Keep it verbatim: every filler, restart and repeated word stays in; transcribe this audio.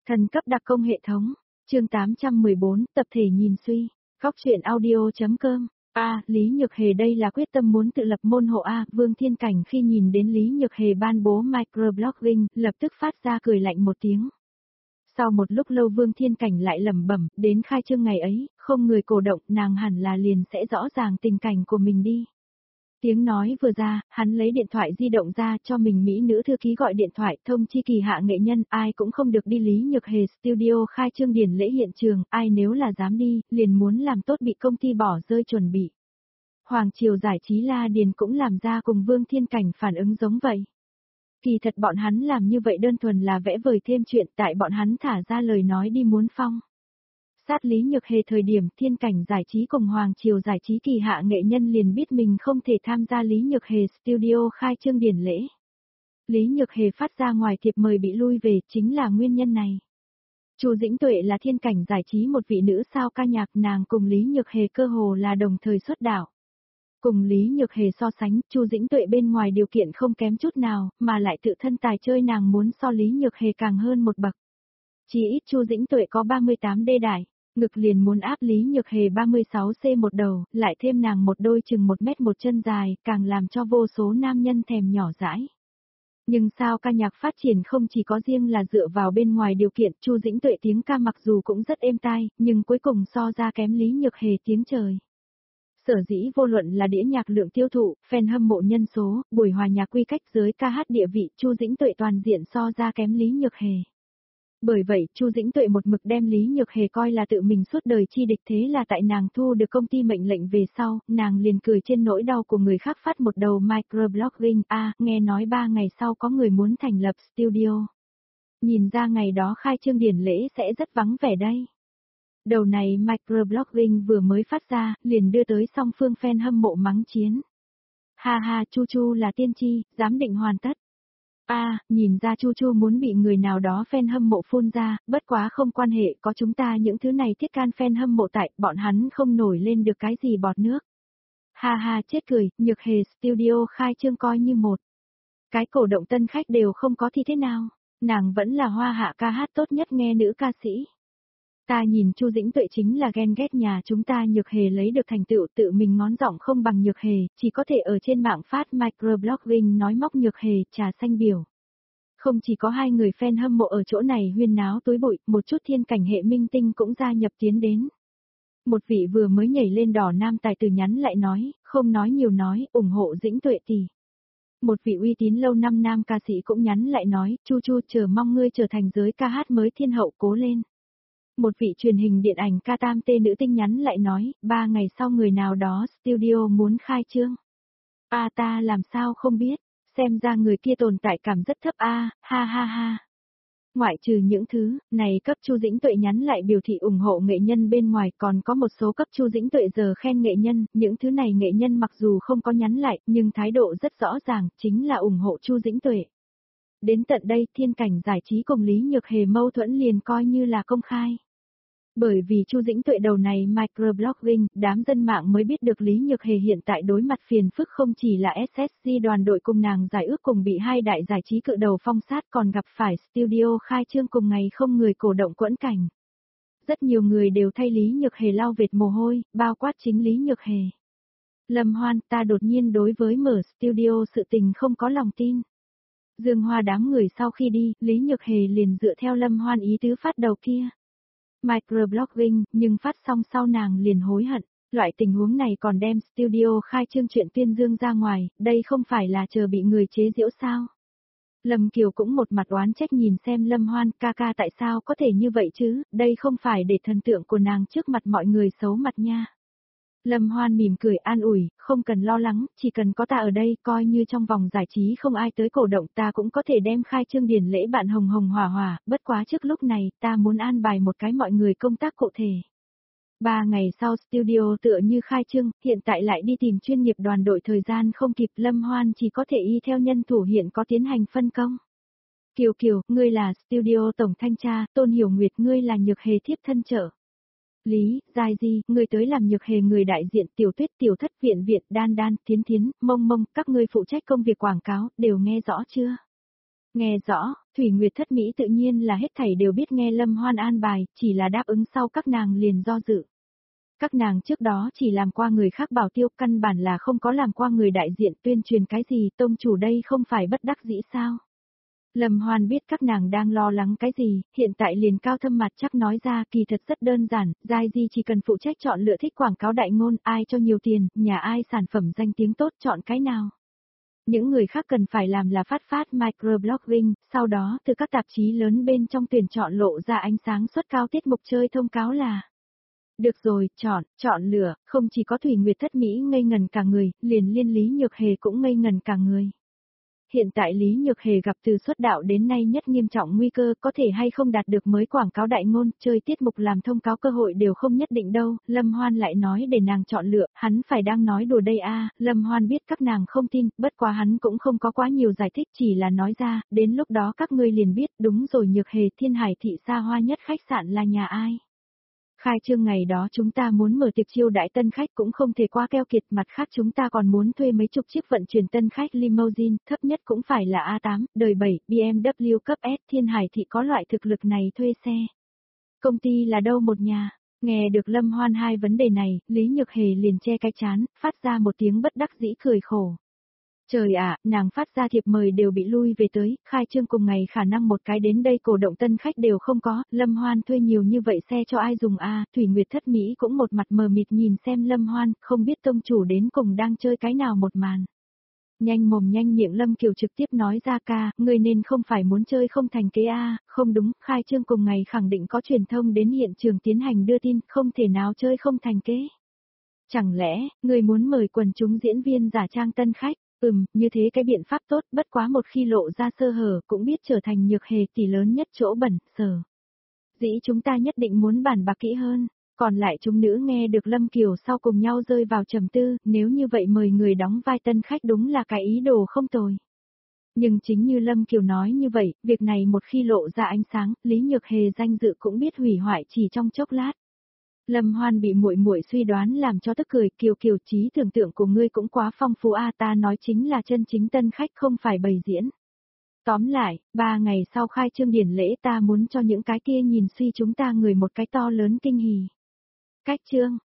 Thần cấp đặc công hệ thống, chương tám trăm mười bốn, tập thể nhìn suy, góc truyện audio.com. A, Lý Nhược Hề đây là quyết tâm muốn tự lập môn hộ A, Vương Thiên Cảnh khi nhìn đến Lý Nhược Hề ban bố microblogging, lập tức phát ra cười lạnh một tiếng. Sau một lúc lâu Vương Thiên Cảnh lại lẩm bẩm, đến khai trương ngày ấy, không người cổ động, nàng hẳn là liền sẽ rõ ràng tình cảnh của mình đi. Tiếng nói vừa ra, hắn lấy điện thoại di động ra cho mình mỹ nữ thư ký gọi điện thoại thông chi kỳ hạ nghệ nhân, ai cũng không được đi Lý Nhược Hề studio khai trương điển lễ hiện trường, ai nếu là dám đi, liền muốn làm tốt bị công ty bỏ rơi chuẩn bị. Hoàng Triều Giải trí La Điền cũng làm ra cùng Vương Thiên Cảnh phản ứng giống vậy. Kỳ thật bọn hắn làm như vậy đơn thuần là vẽ vời thêm chuyện tại bọn hắn thả ra lời nói đi muốn phong. Sát Lý Nhược Hề thời điểm Thiên Cảnh Giải trí cùng Hoàng Triều Giải trí kỳ hạ nghệ nhân liền biết mình không thể tham gia Lý Nhược Hề studio khai trương điển lễ. Lý Nhược Hề phát ra ngoài thiệp mời bị lui về chính là nguyên nhân này. Chu Dĩnh Tuệ là Thiên Cảnh Giải trí một vị nữ sao ca nhạc, nàng cùng Lý Nhược Hề cơ hồ là đồng thời xuất đạo. Cùng Lý Nhược Hề so sánh, Chu Dĩnh Tuệ bên ngoài điều kiện không kém chút nào, mà lại tự thân tài chơi nàng muốn so Lý Nhược Hề càng hơn một bậc. Chỉ ít Chu Dĩnh Tuệ có ba mươi tám đê đải, ngực liền muốn áp Lý Nhược Hề ba mươi sáu xê một đầu, lại thêm nàng một đôi chừng một mét một chân dài, càng làm cho vô số nam nhân thèm nhỏ dãi. Nhưng sao ca nhạc phát triển không chỉ có riêng là dựa vào bên ngoài điều kiện, Chu Dĩnh Tuệ tiếng ca mặc dù cũng rất êm tai, nhưng cuối cùng so ra kém Lý Nhược Hề tiếng trời. Sở dĩ vô luận là đĩa nhạc lượng tiêu thụ, fan hâm mộ nhân số, buổi hòa nhạc quy cách giới ca hát địa vị, Chu Dĩnh Tuệ toàn diện so ra kém Lý Nhược Hề. Bởi vậy, Chu Dĩnh Tuệ một mực đem Lý Nhược Hề coi là tự mình suốt đời chi địch, thế là tại nàng thu được công ty mệnh lệnh về sau, nàng liền cười trên nỗi đau của người khác phát một đầu microblogging, a, à, nghe nói ba ngày sau có người muốn thành lập studio. Nhìn ra ngày đó khai trương điển lễ sẽ rất vắng vẻ đây. Đầu này microblogging vừa mới phát ra, liền đưa tới song phương fan hâm mộ mắng chiến. Ha ha, Chu Chu là tiên tri, giám định hoàn tất. A, à, nhìn ra Chu Chu muốn bị người nào đó fan hâm mộ phun ra, bất quá không quan hệ, có chúng ta những thứ này thiết can fan hâm mộ tại, bọn hắn không nổi lên được cái gì bọt nước. Ha ha, chết cười, Nhược Hề studio khai trương coi như một. Cái cổ động tân khách đều không có thì thế nào, nàng vẫn là hoa hạ ca hát tốt nhất nghe nữ ca sĩ. Ta nhìn Chu Dĩnh Tuệ chính là ghen ghét nhà chúng ta Nhược Hề lấy được thành tựu, tự mình ngón giọng không bằng Nhược Hề, chỉ có thể ở trên mạng phát microblogging nói móc Nhược Hề, trà xanh biểu. Không chỉ có hai người fan hâm mộ ở chỗ này huyên náo túi bụi, một chút thiên cảnh hệ minh tinh cũng gia nhập tiến đến. Một vị vừa mới nhảy lên đỏ nam tài tử nhắn lại nói, không nói nhiều nói, ủng hộ Dĩnh Tuệ tỷ. Một vị uy tín lâu năm nam ca sĩ cũng nhắn lại nói, Chu Chu chờ mong ngươi trở thành giới ca hát mới thiên hậu, cố lên. Một vị truyền hình điện ảnh ca tam tê nữ tinh nhắn lại nói, ba ngày sau người nào đó studio muốn khai trương. A à, ta làm sao không biết, xem ra người kia tồn tại cảm rất thấp a, à, ha ha ha. Ngoại trừ những thứ này, cấp Chu Dĩnh Tuệ nhắn lại biểu thị ủng hộ nghệ nhân bên ngoài, còn có một số cấp Chu Dĩnh Tuệ giờ khen nghệ nhân, những thứ này nghệ nhân mặc dù không có nhắn lại, nhưng thái độ rất rõ ràng, chính là ủng hộ Chu Dĩnh Tuệ. Đến tận đây, Thiên Cảnh Giải trí cùng Lý Nhược Hề mâu thuẫn liền coi như là công khai. Bởi vì Chu Dĩnh Tuệ đầu này microblogging, đám dân mạng mới biết được Lý Nhược Hề hiện tại đối mặt phiền phức không chỉ là ét ét giê đoàn đội cùng nàng giải ước cùng bị hai đại giải trí cự đầu phong sát, còn gặp phải studio khai trương cùng ngày không người cổ động quẫn cảnh. Rất nhiều người đều thay Lý Nhược Hề lau vệt mồ hôi, bao quát chính Lý Nhược Hề. Lâm Hoan, ta đột nhiên đối với mở studio sự tình không có lòng tin. Dương Hoa đám người sau khi đi, Lý Nhược Hề liền dựa theo Lâm Hoan ý tứ phát đầu kia. Microblogging, nhưng phát xong sau nàng liền hối hận, loại tình huống này còn đem studio khai trương chuyện tuyên dương ra ngoài, đây không phải là chờ bị người chế giễu sao. Lâm Kiều cũng một mặt oán trách nhìn xem Lâm Hoan, ca ca tại sao có thể như vậy chứ, đây không phải để thần tượng của nàng trước mặt mọi người xấu mặt nha. Lâm Hoan mỉm cười an ủi, không cần lo lắng, chỉ cần có ta ở đây, coi như trong vòng giải trí không ai tới cổ động, ta cũng có thể đem khai trương điển lễ bạn hồng hồng hỏa hỏa, bất quá trước lúc này, ta muốn an bài một cái mọi người công tác cụ thể. Ba ngày sau studio tựa như khai trương, hiện tại lại đi tìm chuyên nghiệp đoàn đội, thời gian không kịp, Lâm Hoan chỉ có thể y theo nhân thủ hiện có tiến hành phân công. Kiều Kiều, ngươi là studio tổng thanh tra, Tôn Hiểu Nguyệt, ngươi là Nhược Hề thiếp thân trợ. Lý, Giai Di, người tới làm Nhược Hề người đại diện, Tiểu Tuyết, Tiểu Thất, Viện Viện, Đan Đan, Thiến Thiến, Mông Mông, các ngươi phụ trách công việc quảng cáo, đều nghe rõ chưa? Nghe rõ, Thủy Nguyệt thất Mỹ tự nhiên là hết thảy đều biết nghe Lâm Hoan an bài, chỉ là đáp ứng sau các nàng liền do dự. Các nàng trước đó chỉ làm qua người khác bảo tiêu, căn bản là không có làm qua người đại diện tuyên truyền cái gì, tông chủ đây không phải bất đắc dĩ sao. Lâm Hoan biết các nàng đang lo lắng cái gì, hiện tại liền cao thâm mặt chắc nói ra kỳ thật rất đơn giản, Giai Di chỉ cần phụ trách chọn lựa thích quảng cáo đại ngôn, ai cho nhiều tiền, nhà ai sản phẩm danh tiếng tốt chọn cái nào. Những người khác cần phải làm là phát phát microblogging, sau đó từ các tạp chí lớn bên trong tuyển chọn lộ ra ánh sáng suất cao tiết mục chơi thông cáo là. Được rồi, chọn, chọn lựa, không chỉ có Thủy Nguyệt thất Mỹ ngây ngần cả người, liền liên Lý Nhược Hề cũng ngây ngần cả người. Hiện tại Lý Nhược Hề gặp từ xuất đạo đến nay nhất nghiêm trọng nguy cơ có thể hay không đạt được mới quảng cáo đại ngôn, chơi tiết mục làm thông cáo cơ hội đều không nhất định đâu, Lâm Hoan lại nói để nàng chọn lựa, hắn phải đang nói đùa đây a. Lâm Hoan biết các nàng không tin, bất quá hắn cũng không có quá nhiều giải thích chỉ là nói ra, đến lúc đó các ngươi liền biết, đúng rồi Nhược Hề Thiên Hải thị xa hoa nhất khách sạn là nhà ai. Khai trương ngày đó chúng ta muốn mở tiệc chiêu đãi tân khách cũng không thể qua keo kiệt, mặt khác chúng ta còn muốn thuê mấy chục chiếc vận chuyển tân khách limousine, thấp nhất cũng phải là A tám, đời bảy, bê em vê cấp S, Thiên Hải thị có loại thực lực này thuê xe. Công ty là đâu một nhà? Nghe được Lâm Hoan hai vấn đề này, Lý Nhược Hề liền che cái chán, phát ra một tiếng bất đắc dĩ cười khổ. Trời ạ, nàng phát ra thiệp mời đều bị lui về tới, khai trương cùng ngày khả năng một cái đến đây cổ động tân khách đều không có, Lâm Hoan thuê nhiều như vậy xe cho ai dùng a? Thủy Nguyệt thất Mỹ cũng một mặt mờ mịt nhìn xem Lâm Hoan, không biết tông chủ đến cùng đang chơi cái nào một màn. Nhanh mồm nhanh miệng Lâm Kiều trực tiếp nói ra ca, người nên không phải muốn chơi không thành kế a, không đúng, khai trương cùng ngày khẳng định có truyền thông đến hiện trường tiến hành đưa tin, không thể nào chơi không thành kế. Chẳng lẽ, người muốn mời quần chúng diễn viên giả trang tân khách? Ừm, như thế cái biện pháp tốt, bất quá một khi lộ ra sơ hở cũng biết trở thành Nhược Hề tỷ lớn nhất chỗ bẩn, sở. Dĩ chúng ta nhất định muốn bàn bạc kỹ hơn, còn lại chúng nữ nghe được Lâm Kiều sau cùng nhau rơi vào trầm tư, nếu như vậy mời người đóng vai tân khách đúng là cái ý đồ không tồi. Nhưng chính như Lâm Kiều nói như vậy, việc này một khi lộ ra ánh sáng, Lý Nhược Hề danh dự cũng biết hủy hoại chỉ trong chốc lát. Lâm Hoan bị muội muội suy đoán làm cho tức cười, Kiều Kiều trí tưởng tượng của ngươi cũng quá phong phú a, ta nói chính là chân chính tân khách không phải bày diễn. Tóm lại, ba ngày sau khai trương điển lễ ta muốn cho những cái kia nhìn suy chúng ta người một cái to lớn kinh hỉ. Cách trương,